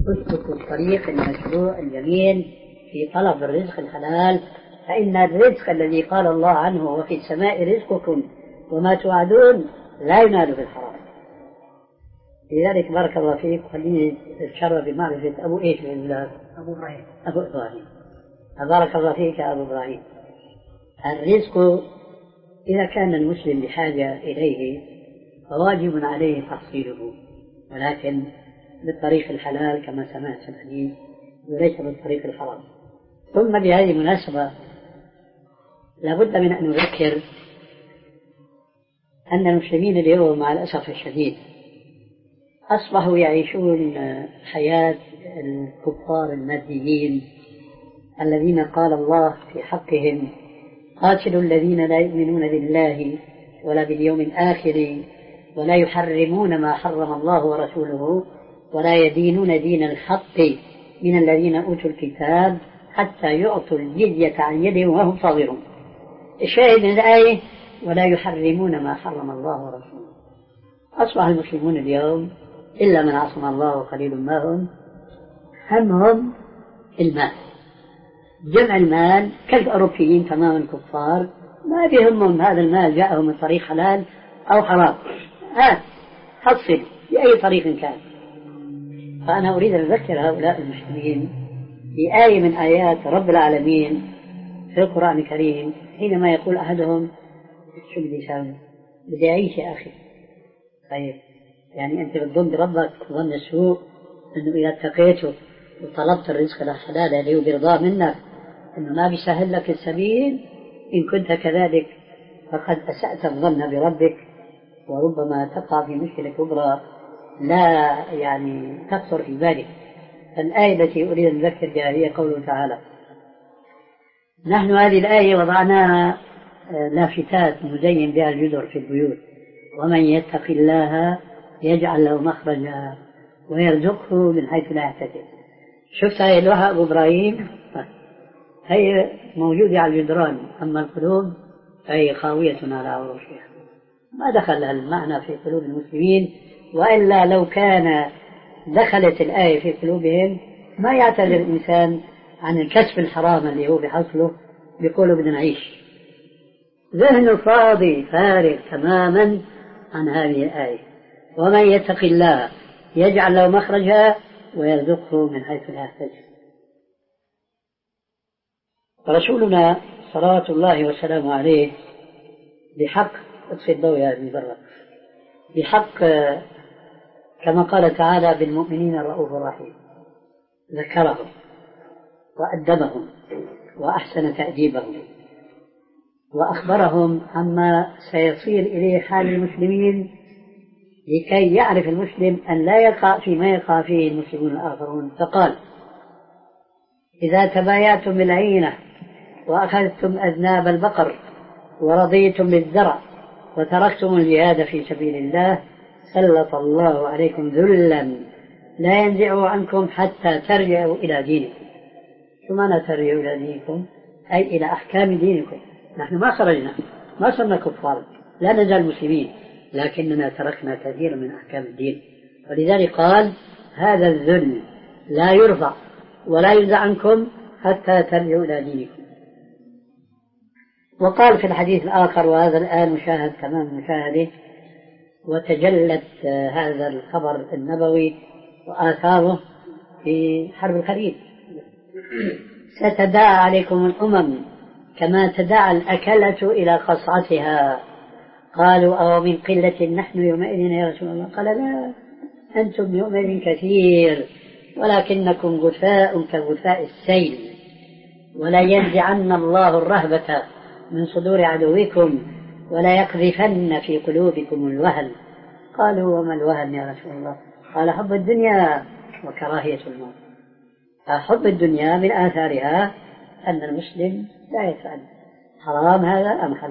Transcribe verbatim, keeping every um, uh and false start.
اسلكوا الطريق المشروع الجميل في طلب الرزق الحلال، فإن الرزق الذي قال الله عنه وفي السماء رزقكم وما توعدون لا ينال بالحرام. لذلك بارك الله فيك، خليني اتشرف بمعرفة أبو إيش أبو إبراهيم. أبو إبراهيم بارك الله فيك يا أبو إبراهيم. الرزق إذا كان المسلم بحاجة إليه فواجب عليه تحصيله، ولكن بالطريق الحلال كما سمعت في الحديث وليس بالطريق الحرام. ثم بهذه المناسبة لابد من أن نذكر أن المسلمين اليوم مع الأسف الشديد أصبحوا يعيشون حياة الكفار الماديين الذين قال الله في حقهم: قاتلوا الذين لا يؤمنون بالله ولا باليوم الآخر ولا يحرمون ما حرم الله ورسوله ولا يدينون دين الحق من الذين أوتوا الكتاب حتى يعطوا الجزية عن يد وهم صاغرون. الشاهد من الآية: ولا يحرمون ما حرم الله ورسوله. أصبح المسلمون اليوم إلا من عصم الله وقليل ما هم همهم المال، جمع المال، كالأوروبيين تماما كفار، ما بيهمهم هذا المال جاءهم من طريق حلال أو حرام، ها حصل بأي طريق كان. فأنا أريد أن أذكر هؤلاء المسلمين بآية من آيات رب العالمين في القرآن الكريم، حينما يقول أحدهم: شو بدي أسوي؟ بدي أعيش يا أخي. طيب يعني أنت بتظن بربك ظن السوء أنه إذا اتقيته وطلبت الرزق الحلال اللي هو برضاه منك أنه ما بيسهل لك السبيل؟ إن كنت كذلك فقد أسأت الظن بربك، وربما تقع في مشكلة كبرى لا يعني تخطر في بالك. الآية التي أريد أن أذكر بها هي قوله تعالى: نحن هذه الآية وضعناها لافتات نزين بها الجدر في البيوت: ومن يتق الله يجعل له مخرجا ويرزقه من حيث لا يحتسب. شفت هاي لوحة أبو إبراهيم؟ هي موجودة على الجدران، أما القلوب فهي خاوية على عروشها. ما دخل المعنى في قلوب المسلمين، وإلا لو كان دخلت الآية في قلوبهم ما يعتذر الإنسان عن الكسب الحرام اللي هو بحصله بيقولوا بدنا نعيش. ذهنه فاضي فارغ تماما عن هذه الآية: ومن يتق الله يجعل له مخرجا ويرزقه من حيث لا يحتسب. رسولنا صلوات الله وسلامه عليه بحق اطفي الضوء يا ابن برا بحق كما قال تعالى: بالمؤمنين الرؤوف الرحيم، ذكرهم وأدبهم وأحسن تأديبهم وأخبرهم عما سيصير إليه حال المسلمين، لكي يعرف المسلم أن لا يقع فيما يقع فيه المسلمون الآخرون. فقال: إذا تبايعتم بالعينة وأخذتم أذناب البقر ورضيتم بالزرع وتركتم الجهاد في سبيل الله سلط الله عليكم ذلا لا ينزعه عنكم حتى ترجعوا إلى دينكم. شو معنى ترجعوا إلى دينكم؟ أي إلى أحكام دينكم. نحن ما خرجنا، ما صرنا كفار، لا نزال مسلمين، لكننا تركنا كثيرا من أحكام الدين. ولذلك قال: هذا الذل لا يرفع ولا ينزع عنكم حتى ترجعوا إلى دينكم. وقال في الحديث الآخر، وهذا الآن مشاهد تمام مشاهده، وتجلت هذا الخبر النبوي وآثاره في حرب الخليج: ستداعى عليكم الأمم كما تداعى الأكلة إلى قصعتها. قالوا: أو من قلة نحن يومئذ يا رسول الله؟ قال: لا، أنتم يومئذ كثير ولكنكم غثاء كغثاء السيل، ولا ينزعن الله الرهبة من صدور عدوكم ولا يقذفن في قلوبكم الوهن. قالوا: وما الوهن يا رسول الله؟ قال: حب الدنيا وكراهية الموت. حب الدنيا من آثارها أن المسلم لا يسأل حرام هذا أم حلال.